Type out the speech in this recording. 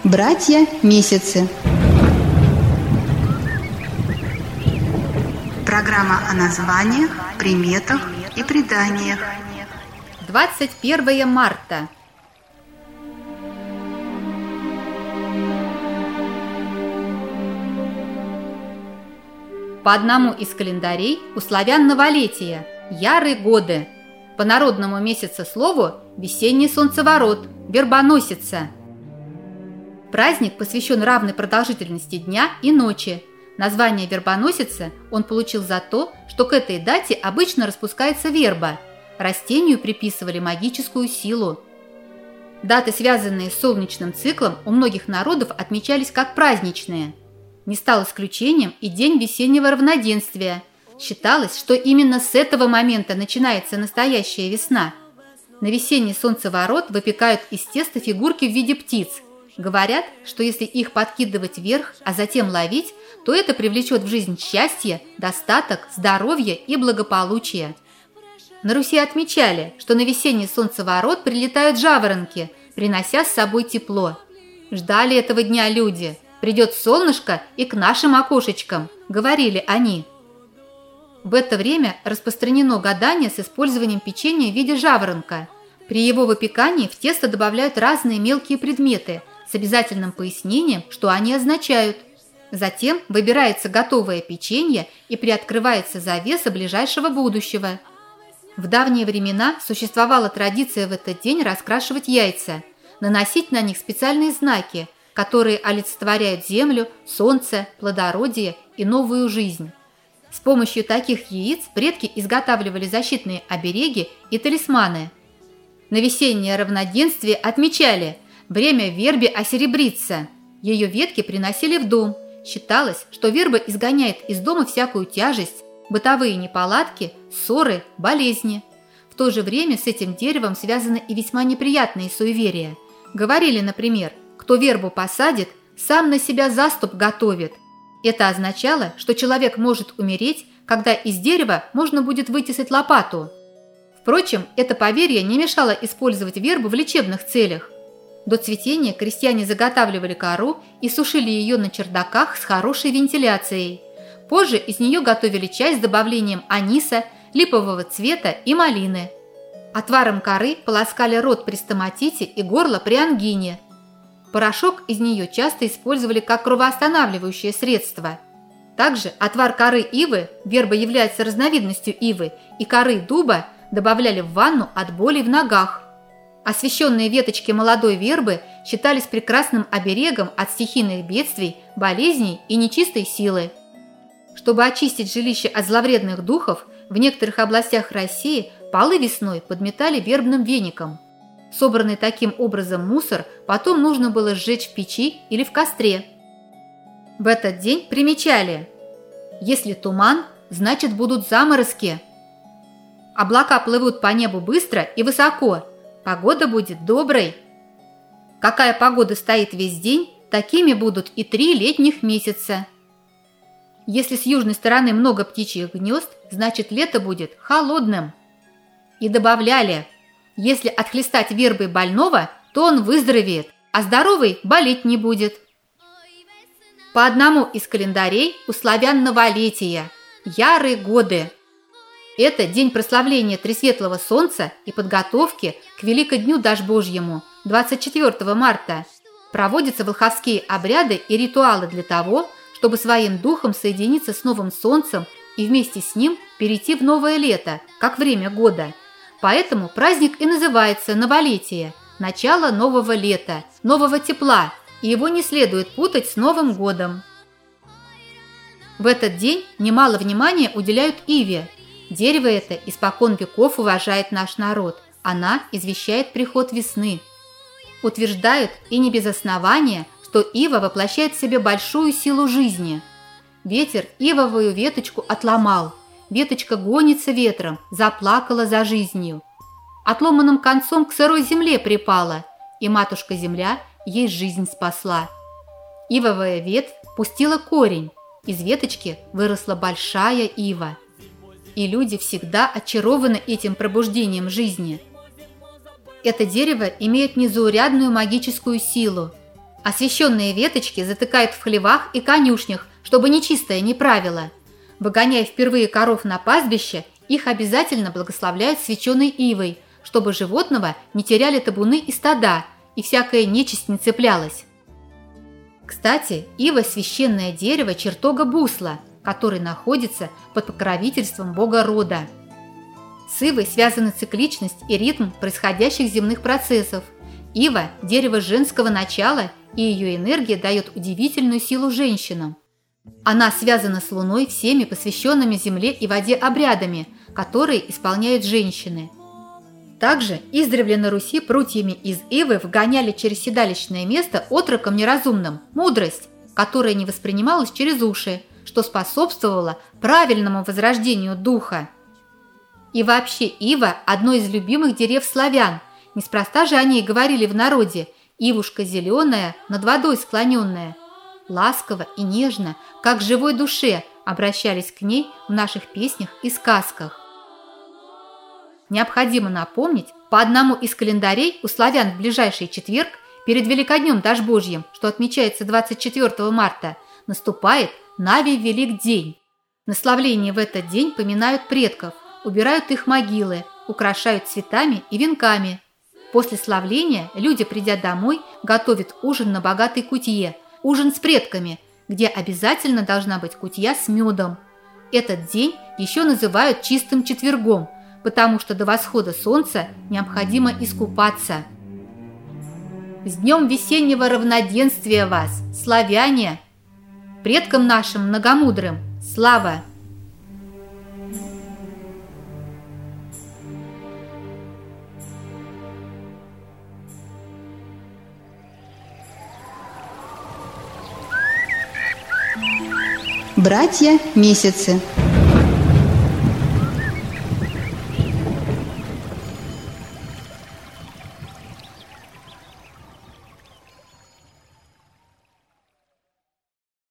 Братья-месяцы. Программа о названиях, приметах и преданиях. 21 марта. По одному из календарей у славян новолетие, яры годы. По народному месяцеслову весенний солнцеворот, вербоносица. Праздник посвящен равной продолжительности дня и ночи. Название вербоносица он получил за то, что к этой дате обычно распускается верба. Растению приписывали магическую силу. Даты, связанные с солнечным циклом, у многих народов отмечались как праздничные. Не стал исключением и день весеннего равноденствия. Считалось, что именно с этого момента начинается настоящая весна. На весенний солнцеворот выпекают из теста фигурки в виде птиц. Говорят, что если их подкидывать вверх, а затем ловить, то это привлечет в жизнь счастье, достаток, здоровье и благополучие. На Руси отмечали, что на весенний солнцеворот прилетают жаворонки, принося с собой тепло. Ждали этого дня люди. «Придет солнышко и к нашим окошечкам», — говорили они. В это время распространено гадание с использованием печенья в виде жаворонка. При его выпекании в тесто добавляют разные мелкие предметы с обязательным пояснением, что они означают. Затем выбирается готовое печенье и приоткрывается завеса ближайшего будущего. В давние времена существовала традиция в этот день раскрашивать яйца, наносить на них специальные знаки, которые олицетворяют землю, солнце, плодородие и новую жизнь. С помощью таких яиц предки изготавливали защитные обереги и талисманы. На весеннее равноденствие отмечали: время вербе осеребрится. Ее ветки приносили в дом. Считалось, что верба изгоняет из дома всякую тяжесть, бытовые неполадки, ссоры, болезни. В то же время с этим деревом связаны и весьма неприятные суеверия. Говорили, например: кто вербу посадит, сам на себя заступ готовит. Это означало, что человек может умереть, когда из дерева можно будет вытесать лопату. Впрочем, это поверье не мешало использовать вербу в лечебных целях. До цветения крестьяне заготавливали кору и сушили ее на чердаках с хорошей вентиляцией. Позже из нее готовили чай с добавлением аниса, липового цвета и малины. Отваром коры полоскали рот при стоматите и горло при ангине. Порошок из нее часто использовали как кровоостанавливающее средство. Также отвар коры ивы, верба является разновидностью ивы, и коры дуба добавляли в ванну от болей в ногах. Освященные веточки молодой вербы считались прекрасным оберегом от стихийных бедствий, болезней и нечистой силы. Чтобы очистить жилище от зловредных духов, в некоторых областях России полы весной подметали вербным веником. Собранный таким образом мусор потом нужно было сжечь в печи или в костре. В этот день примечали: если туман, значит будут заморозки. Облака плывут по небу быстро и высоко, погода будет доброй. Какая погода стоит весь день, такими будут и 3 летних месяца. Если с южной стороны много птичьих гнезд, значит лето будет холодным. И добавляли: если отхлестать вербой больного, то он выздоровеет, а здоровый болеть не будет. По одному из календарей у славян новолетие, яры годы. Это день прославления Тресветлого Солнца и подготовки к Великодню Дажбожьему, 24 марта. Проводятся волховские обряды и ритуалы для того, чтобы своим духом соединиться с новым солнцем и вместе с ним перейти в новое лето, как время года. Поэтому праздник и называется новолетие, начало нового лета, нового тепла, и его не следует путать с Новым годом. В этот день немало внимания уделяют иве. Дерево это испокон веков уважает наш народ. Она извещает приход весны. Утверждают, и не без основания, что ива воплощает в себе большую силу жизни. Ветер ивовую веточку отломал. Веточка гонится ветром, заплакала за жизнью. Отломанным концом к сырой земле припала, и матушка-земля ей жизнь спасла. Ивовая ветвь пустила корень, из веточки выросла большая ива. И люди всегда очарованы этим пробуждением жизни. Это дерево имеет незаурядную магическую силу. Освященные веточки затыкают в хлевах и конюшнях, чтобы нечистое не правило. Выгоняя впервые коров на пастбище, их обязательно благословляют священной ивой, чтобы животного не теряли табуны и стада, и всякая нечисть не цеплялась. Кстати, ива – священное дерево чертога Бусла, который находится под покровительством бога рода. С ивой связаны цикличность и ритм происходящих земных процессов. Ива – дерево женского начала, и ее энергия дает удивительную силу женщинам. Она связана с Луной всеми посвященными земле и воде обрядами, которые исполняют женщины. Также издревле на Руси прутьями из ивы вгоняли через седалищное место отрокам неразумным мудрость, которая не воспринималась через уши, что способствовало правильному возрождению духа. И вообще ива – одно из любимых дерев славян, неспроста же о ней говорили в народе: «Ивушка зеленая, над водой склоненная». Ласково и нежно, как к живой душе, обращались к ней в наших песнях и сказках. Необходимо напомнить, по одному из календарей у славян в ближайший четверг, перед Великоднем Дажбожьим, что отмечается 24 марта, наступает Навий Велик день. На славление в этот день поминают предков, убирают их могилы, украшают цветами и венками. После славления люди, придя домой, готовят ужин на богатой кутье, ужин с предками, где обязательно должна быть кутья с медом. Этот день еще называют чистым четвергом, потому что до восхода солнца необходимо искупаться. С днем весеннего равноденствия вас, славяне! Предкам нашим многомудрым слава! Братья месяцы.